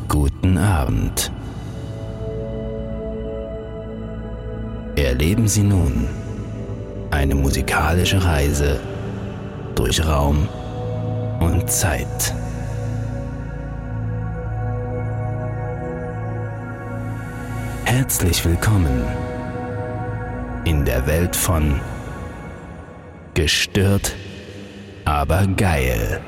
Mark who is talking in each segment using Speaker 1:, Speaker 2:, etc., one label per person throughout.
Speaker 1: Guten Abend. Erleben Sie nun eine musikalische Reise durch Raum und Zeit. Herzlich willkommen in der Welt von Gestört, aber geil.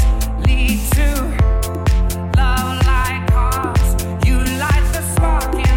Speaker 2: Spark in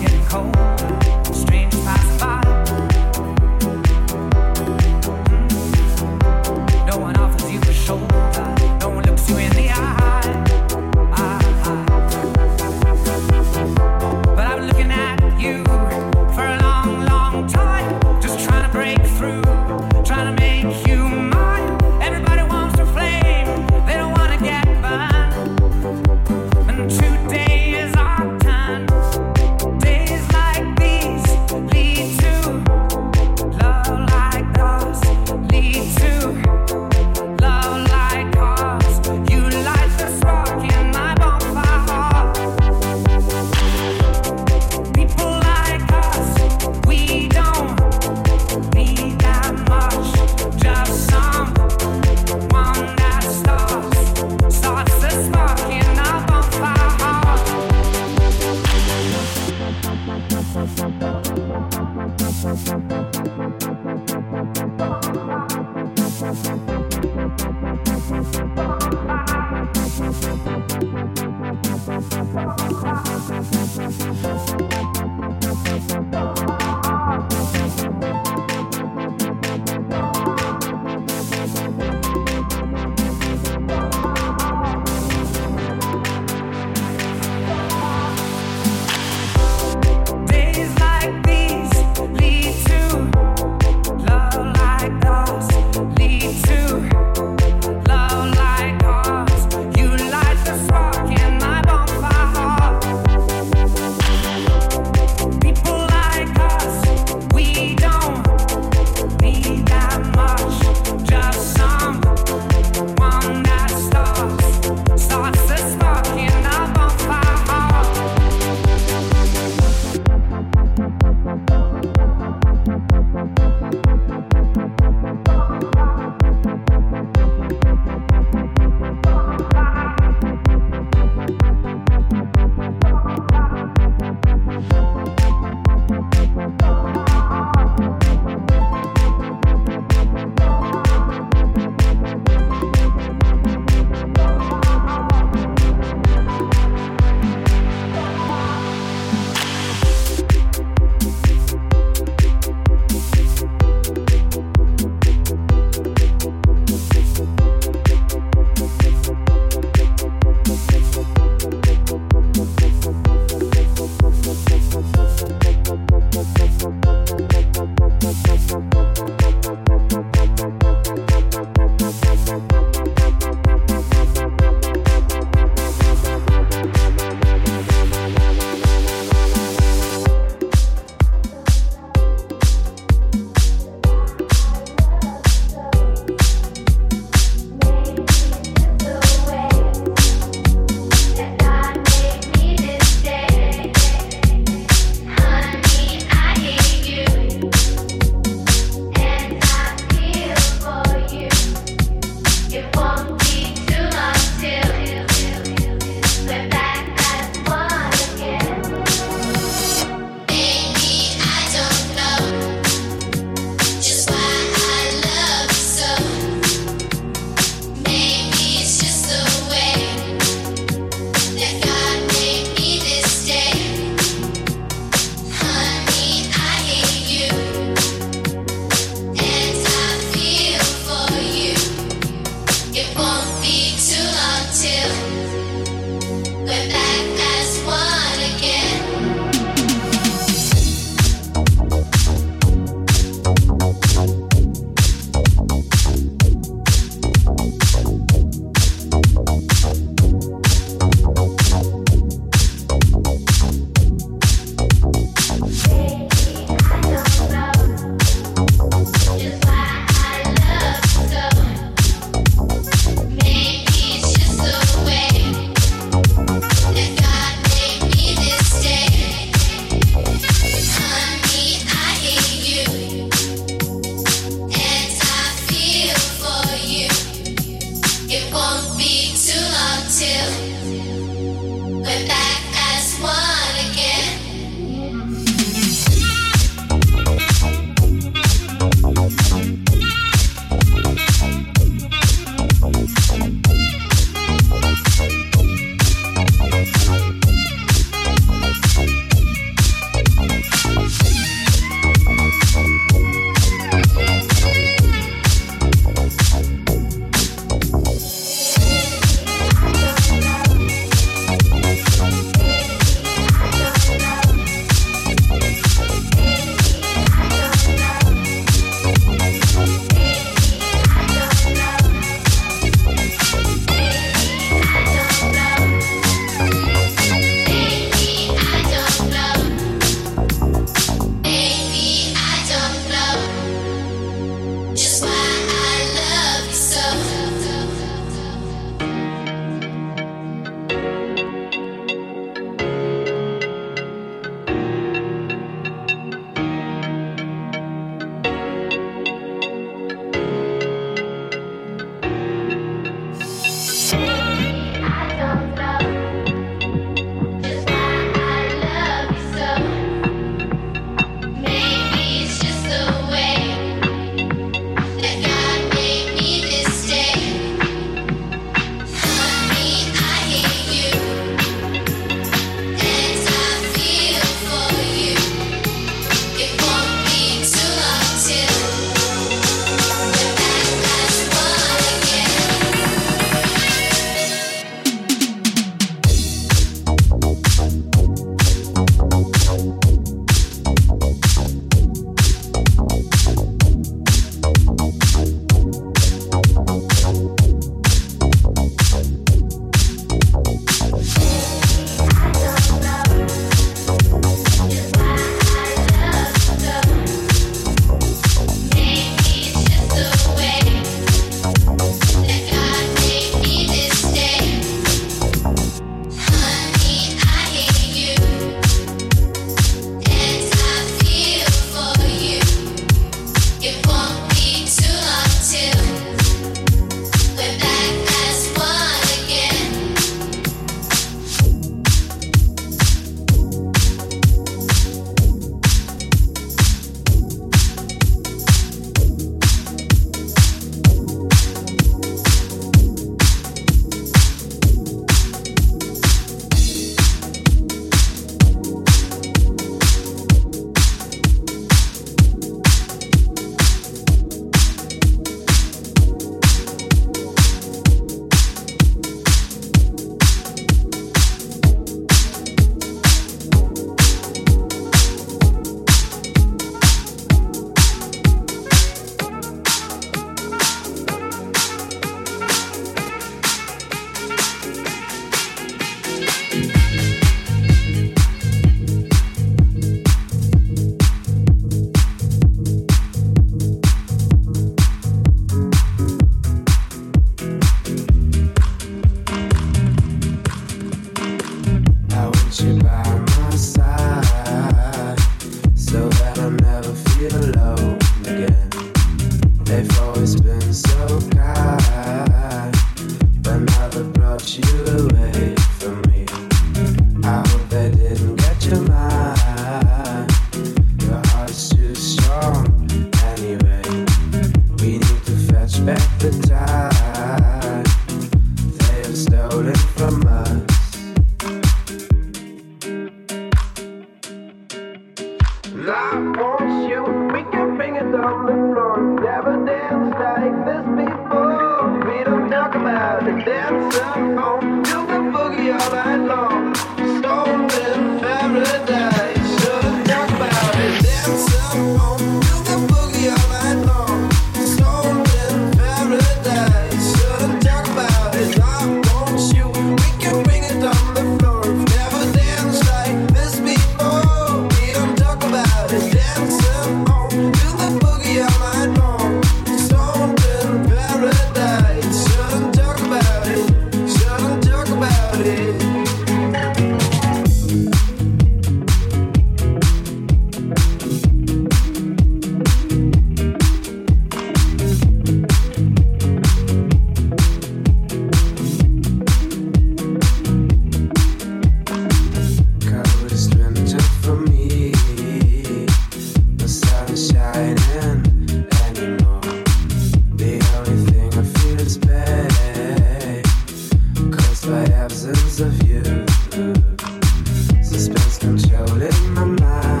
Speaker 2: absence of you. Suspense controlling my mind.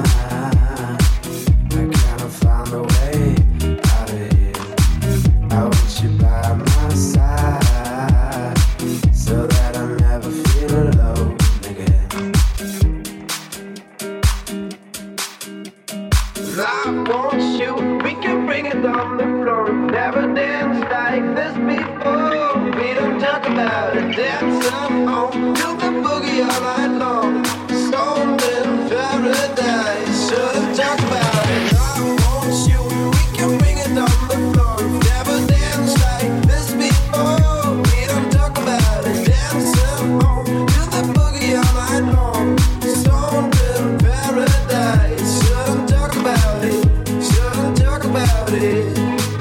Speaker 2: I cannot find a way out of here. I want you by my side, so that I never feel alone again. I want you, we can bring it on the floor. Never danced like this before. We don't talk about it, dance on, do the boogie all night long. Stoned in paradise, shouldn't talk about it. I want you, we can bring it on the floor. Never danced like this before. We don't talk about it, dance on, do the boogie all night long. Stoned in paradise, shouldn't talk about it, shouldn't talk about it.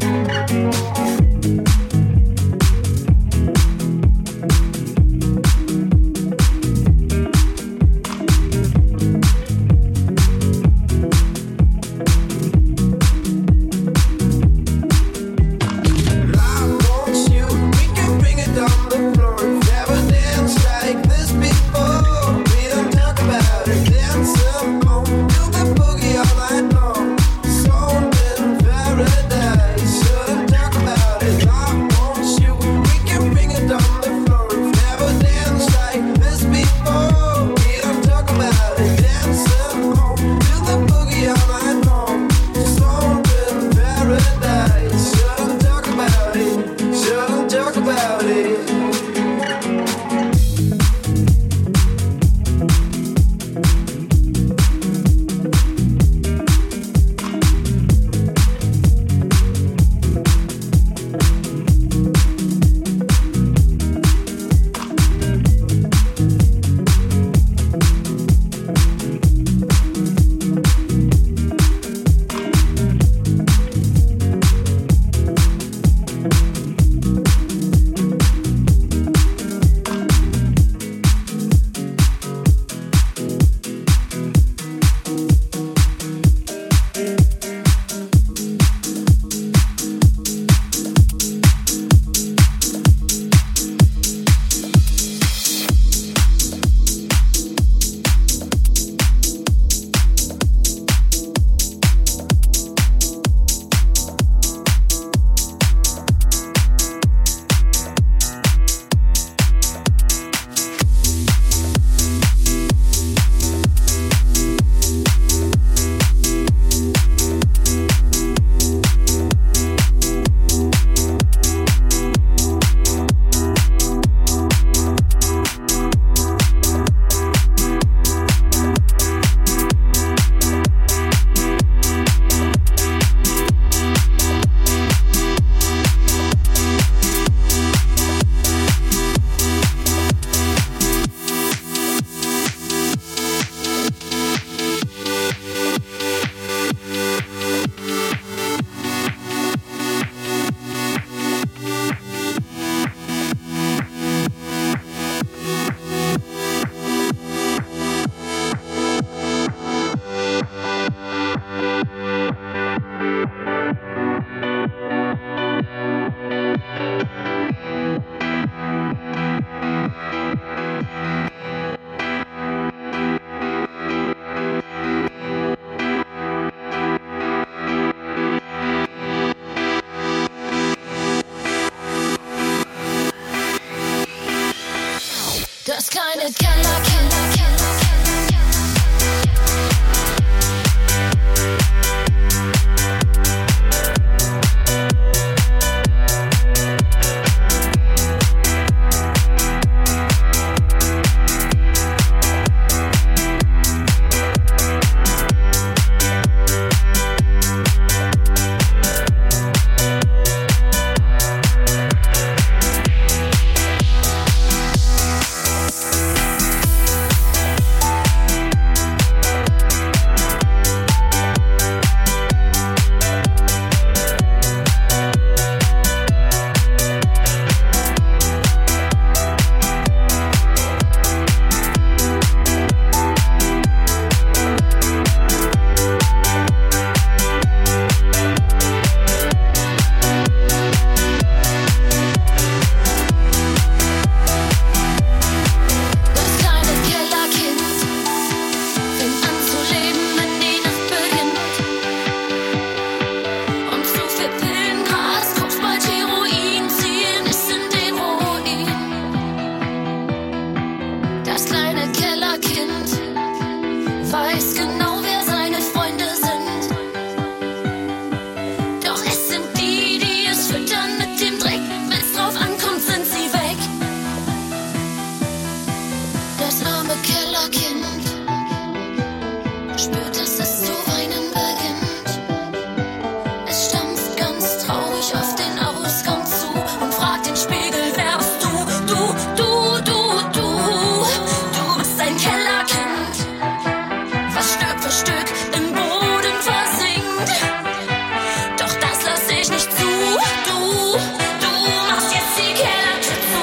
Speaker 3: Das keine Killer. Das kleine Kellerkind weiß genau, wer seine Freunde sind. Doch es sind die, die es füttern mit dem Dreck. Wenn's drauf ankommt, sind sie weg. Das arme Kellerkind spürt, dass es zu weinen beginnt. Es stampft ganz traurig auf den Ausgang zu und fragt den Spiegel, wer bist du? Du bist ein Kellerkind, was Stück für Stück im Boden versinkt. Doch das lass ich nicht zu. Du machst jetzt die Kellertür zu.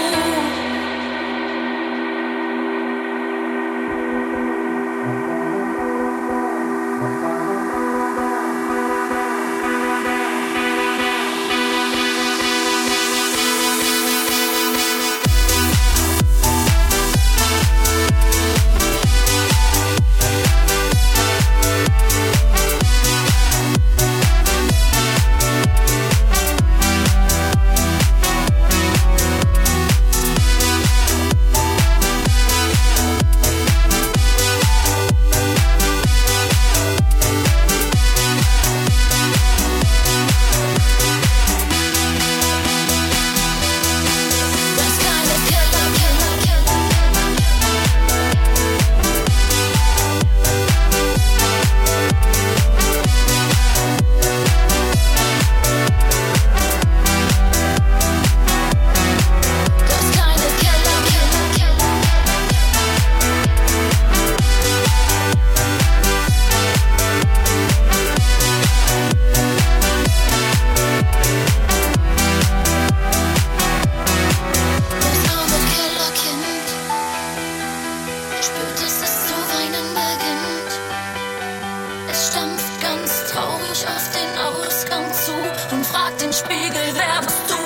Speaker 3: Das kleine Kellerkind Das kleine Kellerkind Das arme Kellerkind spürt, dass es zu weinen beginnt. Es stampft ganz traurig auf den Ausgang zu und fragt den Spiegel, wer bist du?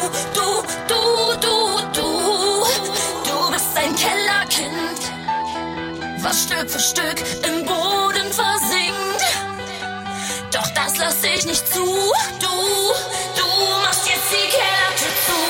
Speaker 3: Du bist ein Kellerkind, was Stück für Stück im Boden versinkt. Doch das lass ich nicht zu. Du machst jetzt die Kellertür zu.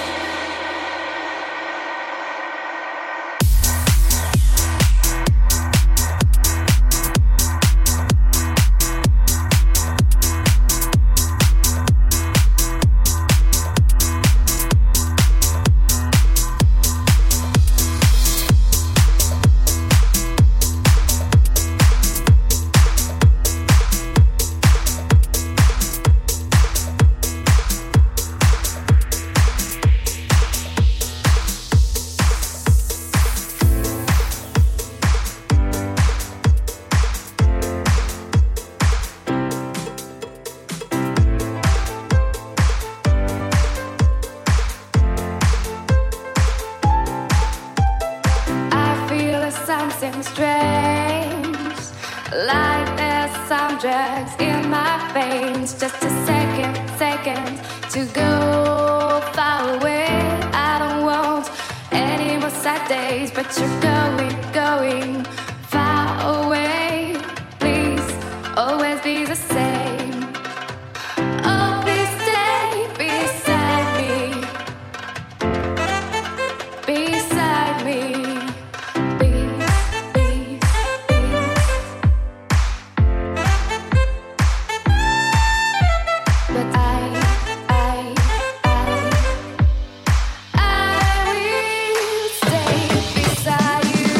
Speaker 4: I feel there's something strange, like there's some drugs in my veins. Just a second to go far away. I don't want any more sad days, but you're going far away. Please always be the same. Oh, please stay beside me. Beside me. But I will stay beside you.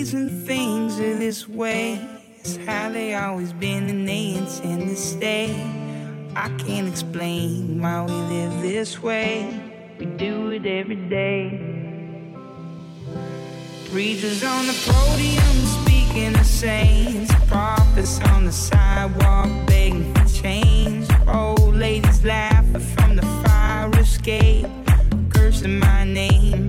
Speaker 5: reason things are this way is how they always been and they intend to stay. I can't explain why we live this way. We do it every day. Preachers on the podium speaking of saints, prophets on the sidewalk begging for change. Old ladies laughing from the fire escape, cursing my name.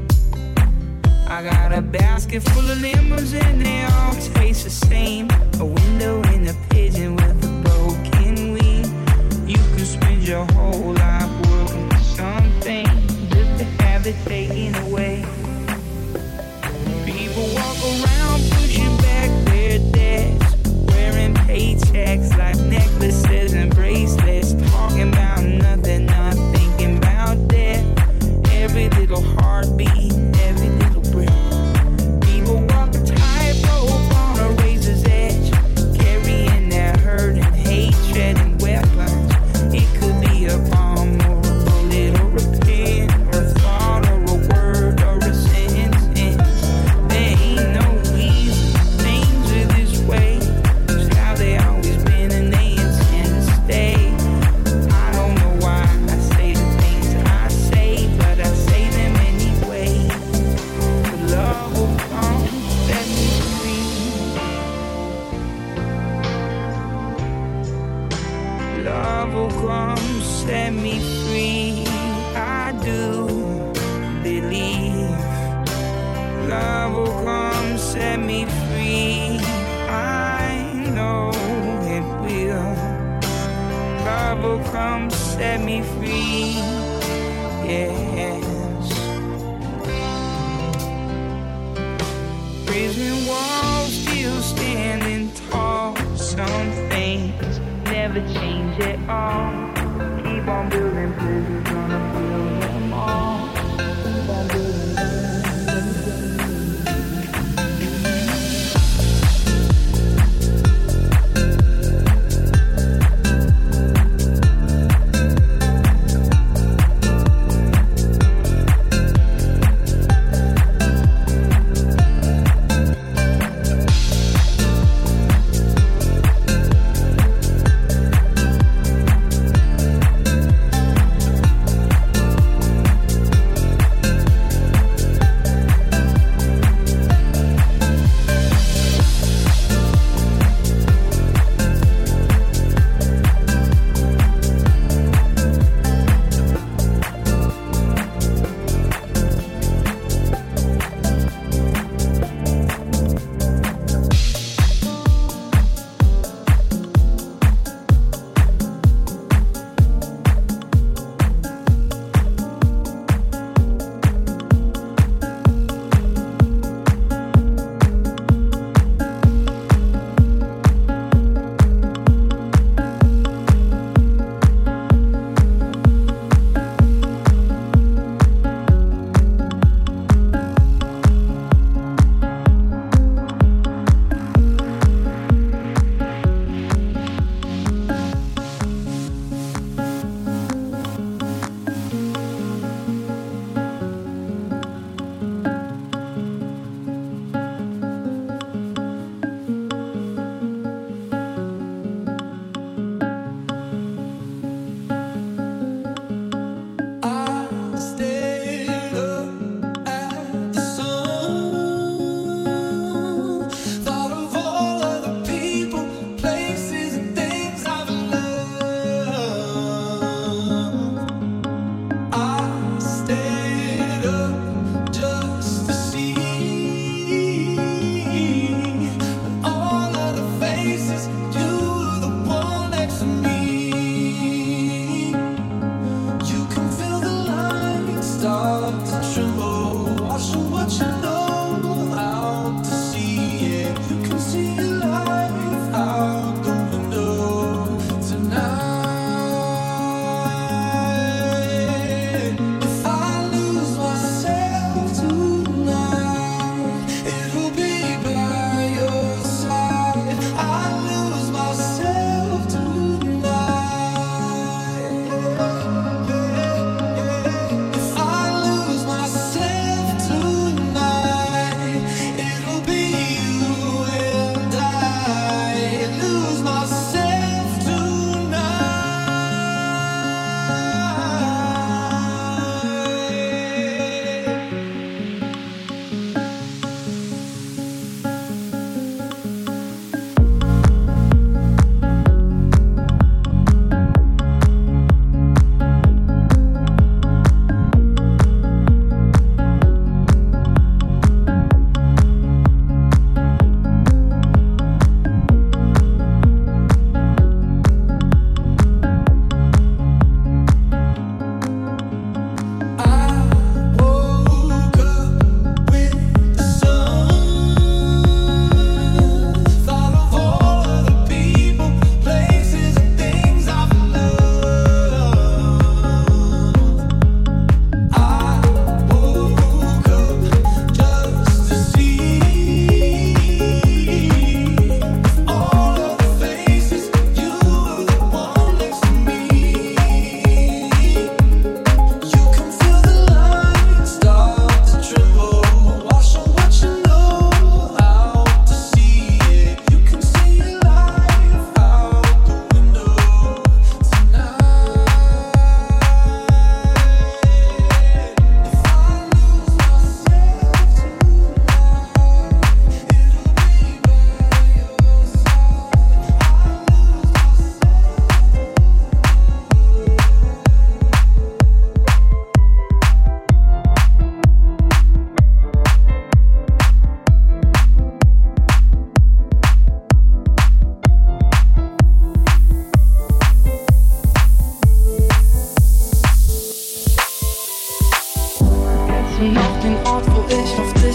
Speaker 5: I got a basket full of lemons and they all taste the same. A window in a pigeon with a broken wing. You can spend your whole life working for something just to have it taken away. People walk around pushing back their debts, wearing paychecks like necklaces and bracelets, talking about nothing, not thinking about death. Every little heartbeat, every little breath. People walk a tightrope on a razor's edge, carrying their hurt and hatred and weapons. It could be a bomb or a bullet or a pen or a thought or a word or a sentence. There ain't no reason things are this way. It's how they always been and they intend to stay. I don't know why I say the things I say, but I say them anyway. The love will come, set me free. Love will come, set me free. I do believe. Love will come, set me free. I know it will. Love will come, set me free. Yes. Prison walls still standing tall. Some things never change at all. Keep on building bridges, gonna build them all. Keep on building them.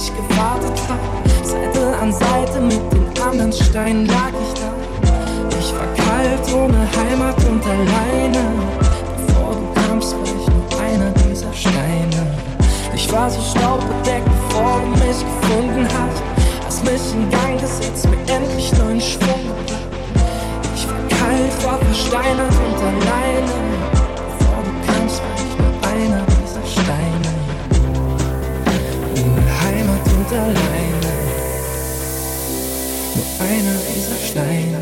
Speaker 5: dich gewartet hab. Seite an Seite mit den anderen Steinen lag ich da. Ich war kalt, ohne Heimat und alleine. Bevor du kamst, war ich nur einer dieser Steine. Ich war so staubbedeckt, bevor du mich gefunden hast. Hast mich in Gang gesetzt, mir endlich neuen Schwung gebracht. Ich war kalt, war versteinert und alleine. Bevor du kamst, war ich nur einer dieser Steine. Ohne Heimat und alleine. Nur einer dieser Steine.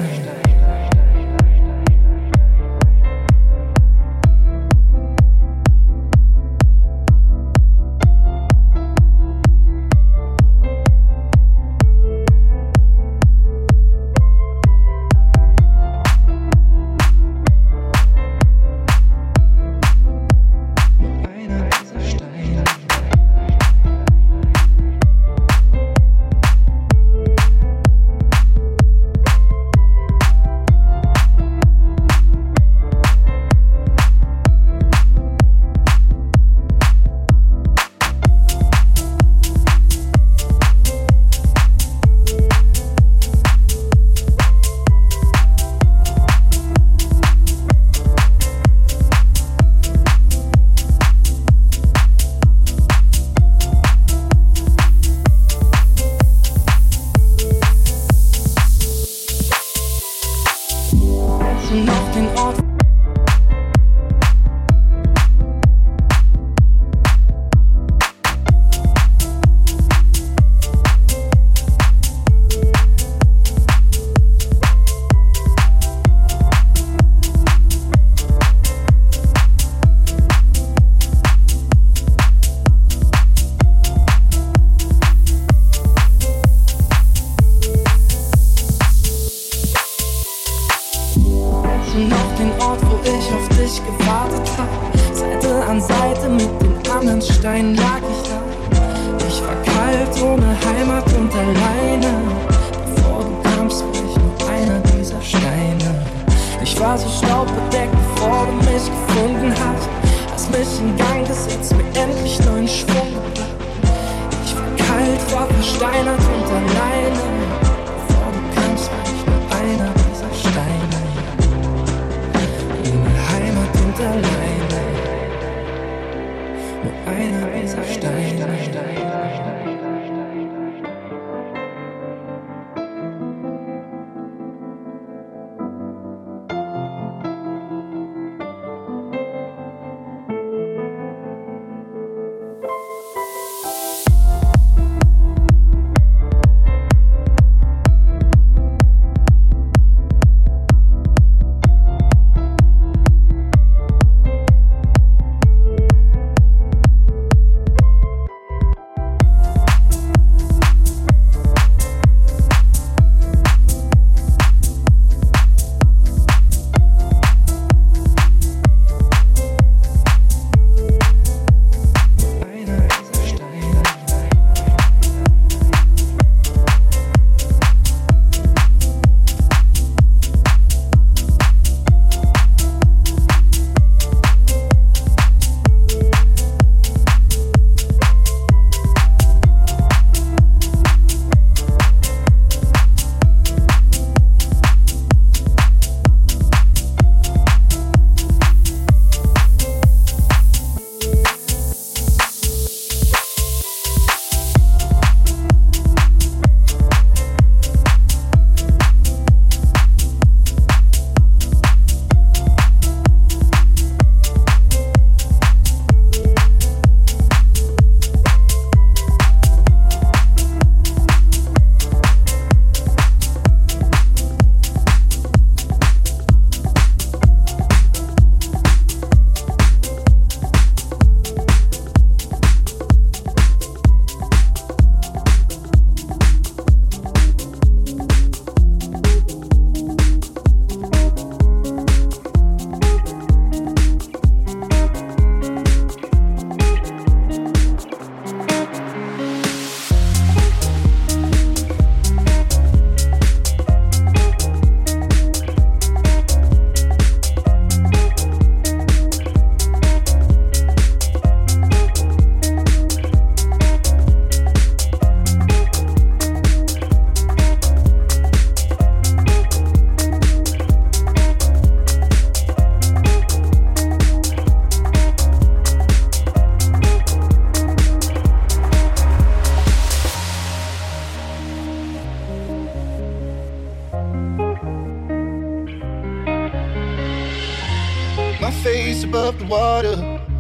Speaker 6: face above the water.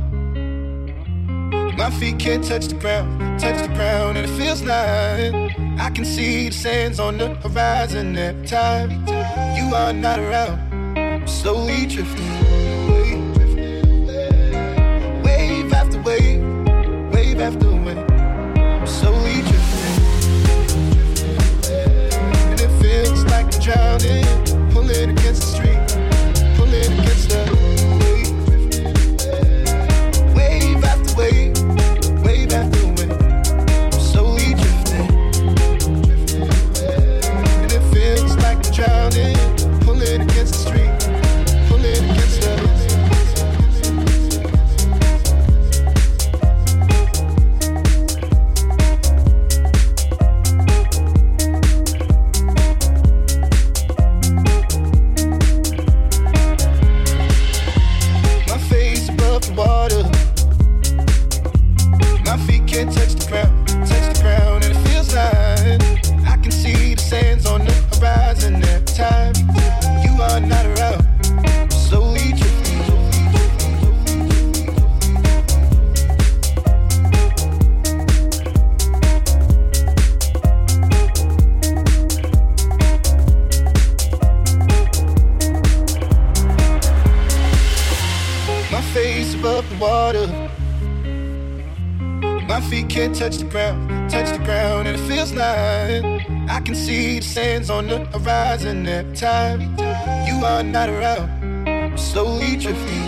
Speaker 6: My feet can't touch the ground, and it feels like I can see the sands on the horizon every time you are not around. I'm slowly drifting away, wave after wave, wave after wave. I'm slowly drifting, and it feels like I'm drowning, pulling against the street, pulling against the wave after wave. Drowning, pulling against the street, pulling against the my face above the water. My feet can't touch the ground, and it feels like I can see the sands on the horizon every time you are not around. Slowly drifting, my face above the water. My feet can't touch the ground, and it feels like I can see the sands on the horizon every time you are not around. Slowly drifting,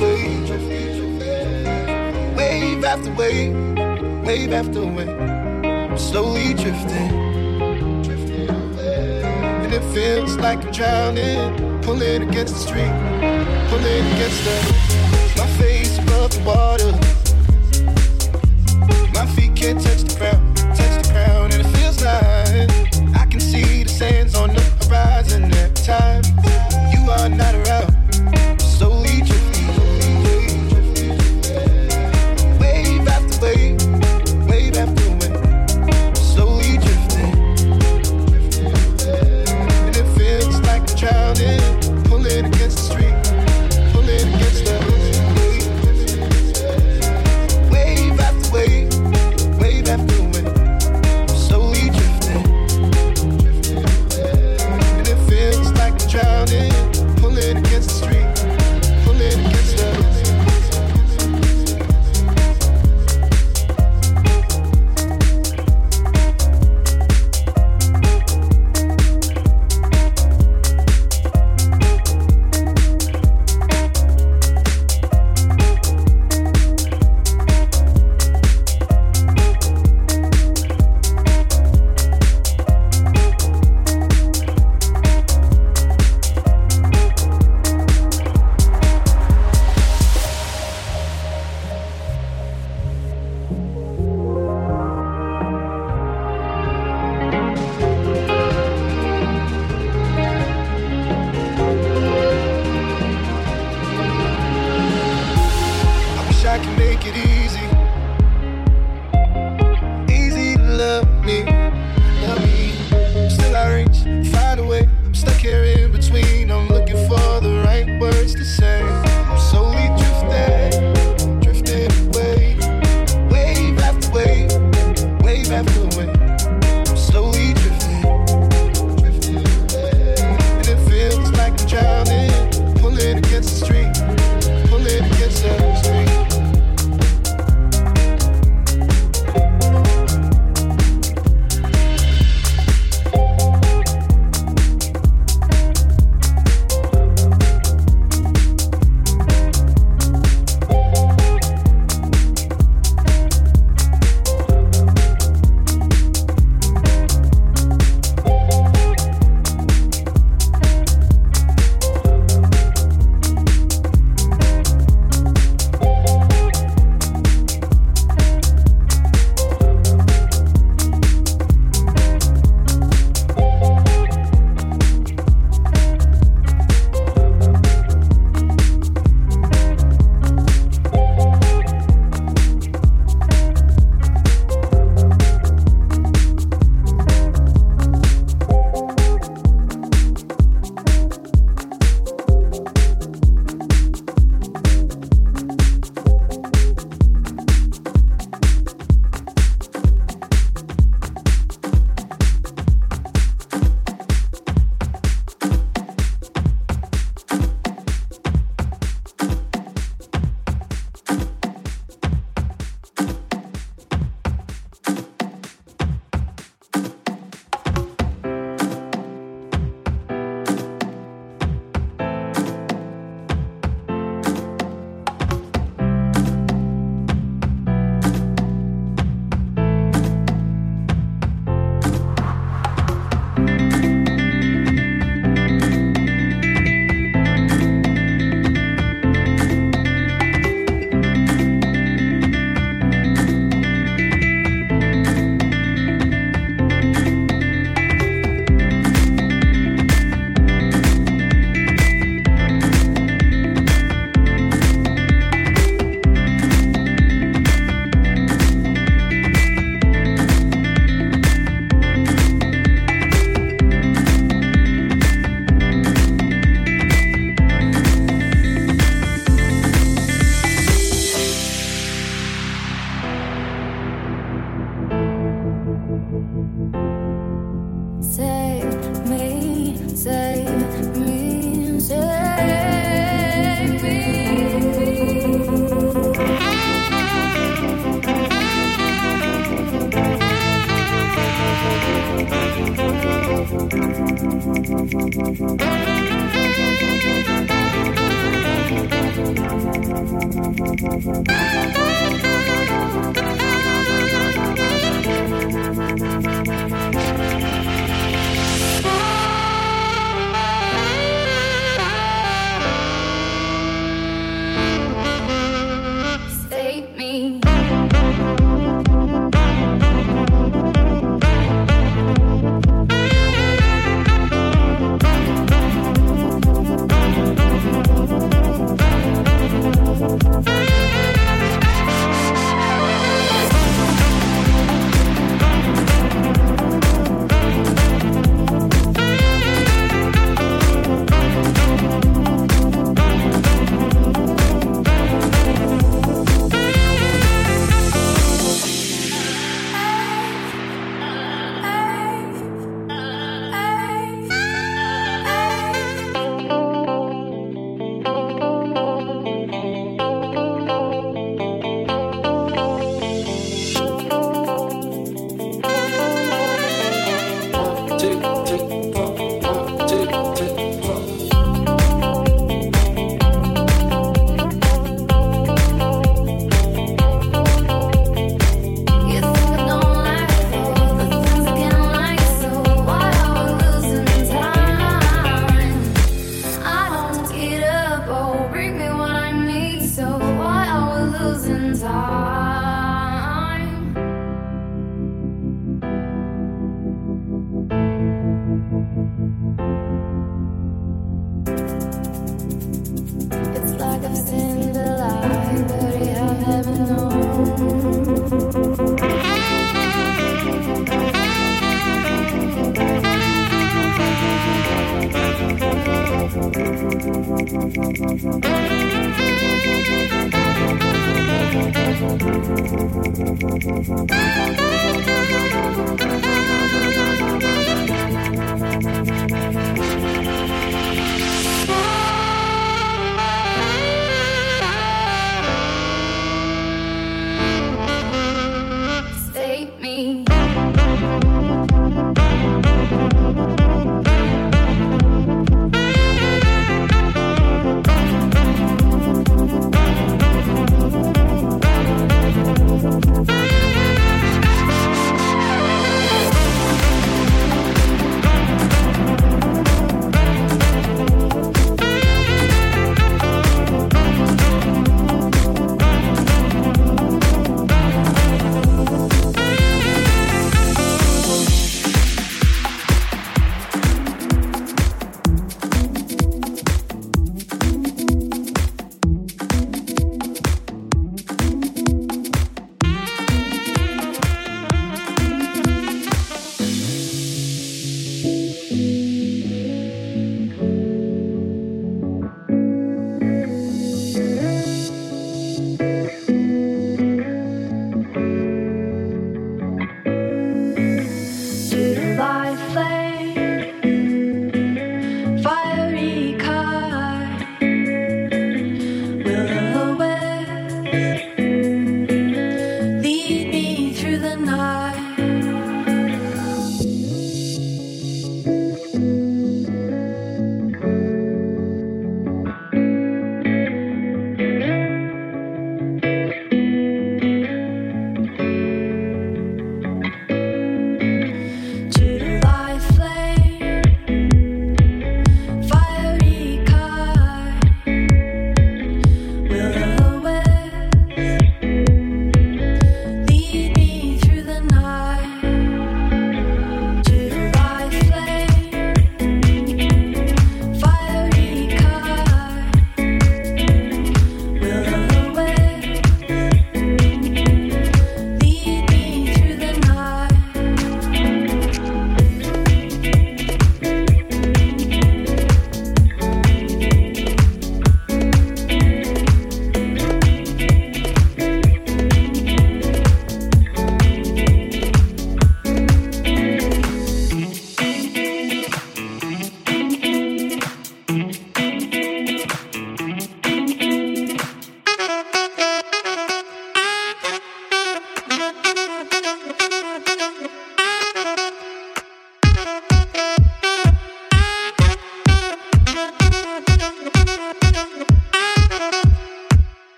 Speaker 6: wave after wave, wave after wave. Slowly drifting, and it feels like I'm drowning, pulling against the street, pulling against the. My face above the water. My feet can't touch the ground, and it feels like I can see the sands on the horizon every time you are not around. Slowly drifting, wave after wave, wave after wave. Slowly drifting, and it feels like I'm drowning, pulling against the street, pulling against the wave after wave. After wave, slowly drifting, and it feels like I'm drowning, pulling against the street, pulling against the. I can make it easy to love me. Still I reach, find a way. I'm stuck here in between. I'm looking for the right words to say. I'm slowly drifting away, wave after wave, wave after wave. I'm slowly drifting, and it feels like I'm drowning, pulling against the street, pulling against the street.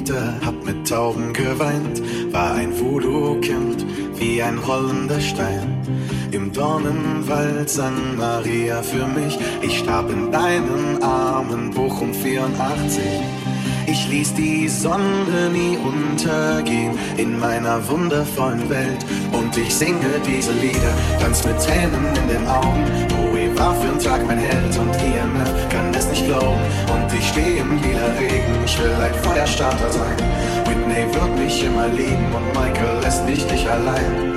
Speaker 7: Geliebte, hab mit Tauben geweint, war ein Voodoo-Kind, wie ein rollender Stein. Im Dornenwald sang Maria für mich, ich starb in deinen Armen, Bochum 84. Ich ließ die Sonne nie untergehen in meiner wundervollen Welt. Und ich singe diese Lieder, tanz mit Tränen in den Augen. Bowie war für einen Tag mein Held und IMF kann es nicht glauben. Und ich stehe im lila Regen, ich will ein Feuerstarter sein. Whitney wird mich immer lieben und Michael lässt mich nicht allein.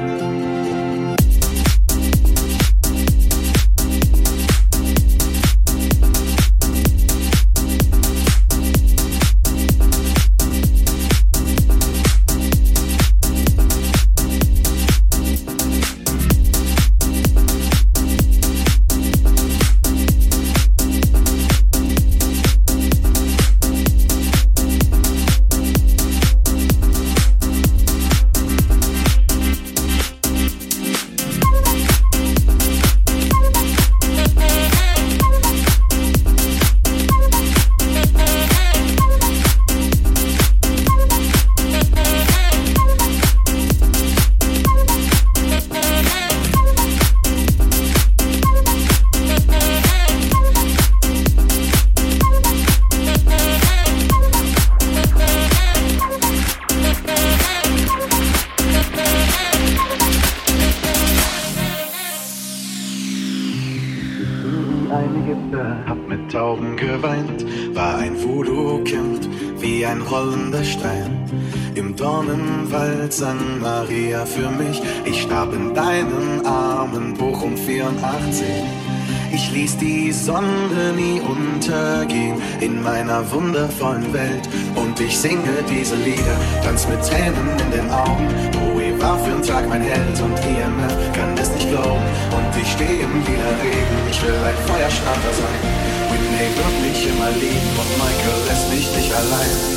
Speaker 7: Hab mit Tauben geweint, war ein Voodoo-Kind, wie ein rollender Stein. Im Dornenwald sang Maria für mich, ich starb in deinen Armen, Bochum 84. Ich ließ die Sonne nie untergehen in meiner wundervollen Welt. Und ich singe diese Lieder, tanz mit Tränen in den Augen. Bowie war für einen Tag mein Held und IMF kann es nicht glauben. Und ich stehe im lila Regen, ich will ein Feuerstarter sein. Whitney wird mich immer lieben und Michael lässt mich nicht allein.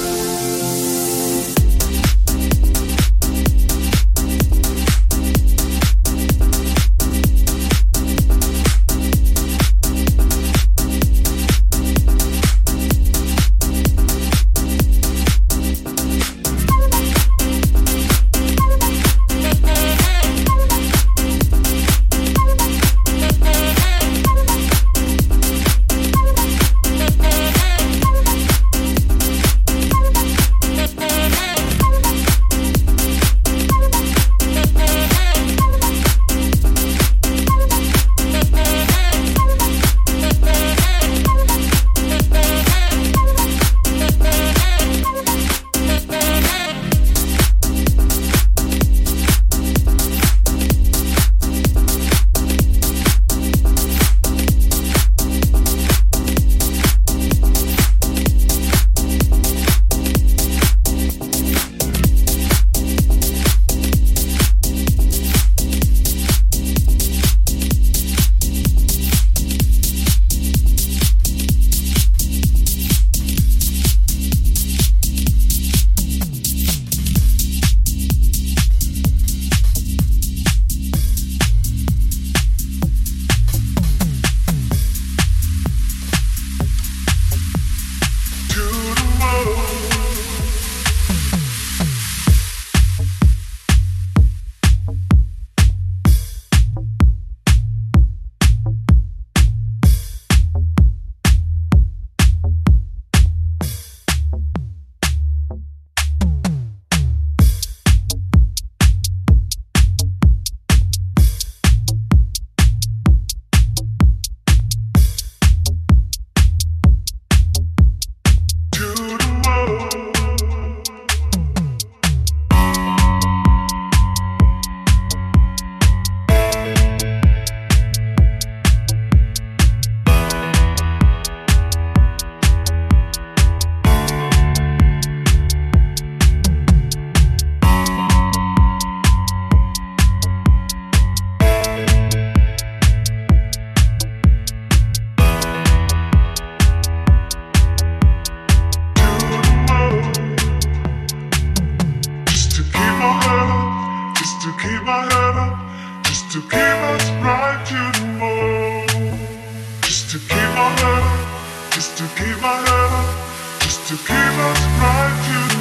Speaker 8: to keep us right to the moon. Just to keep my head up, just to keep my head up, just to keep us right to the moon.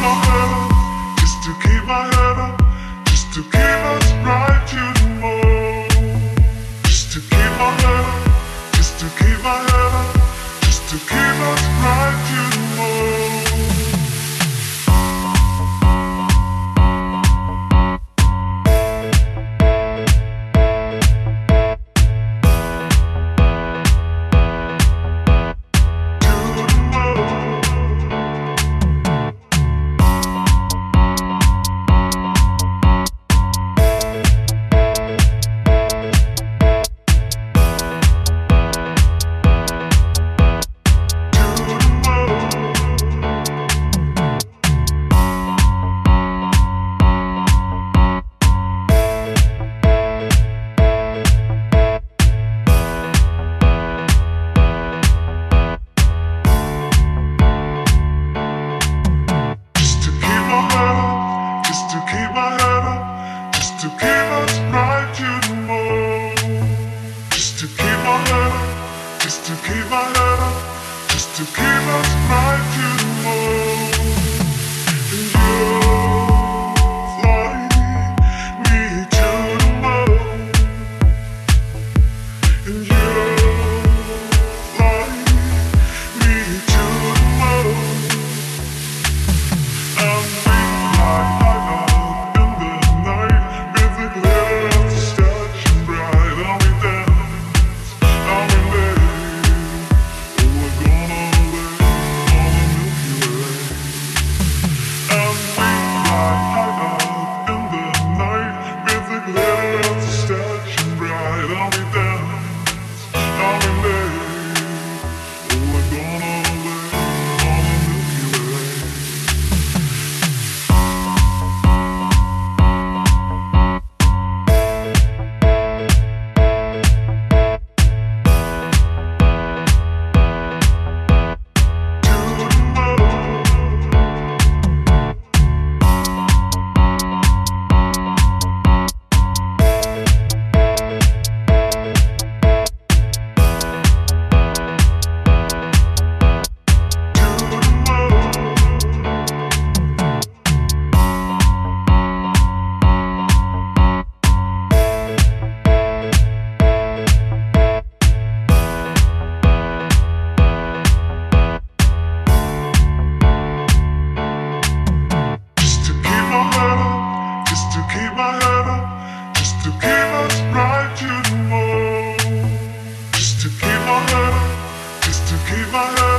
Speaker 8: Keep my head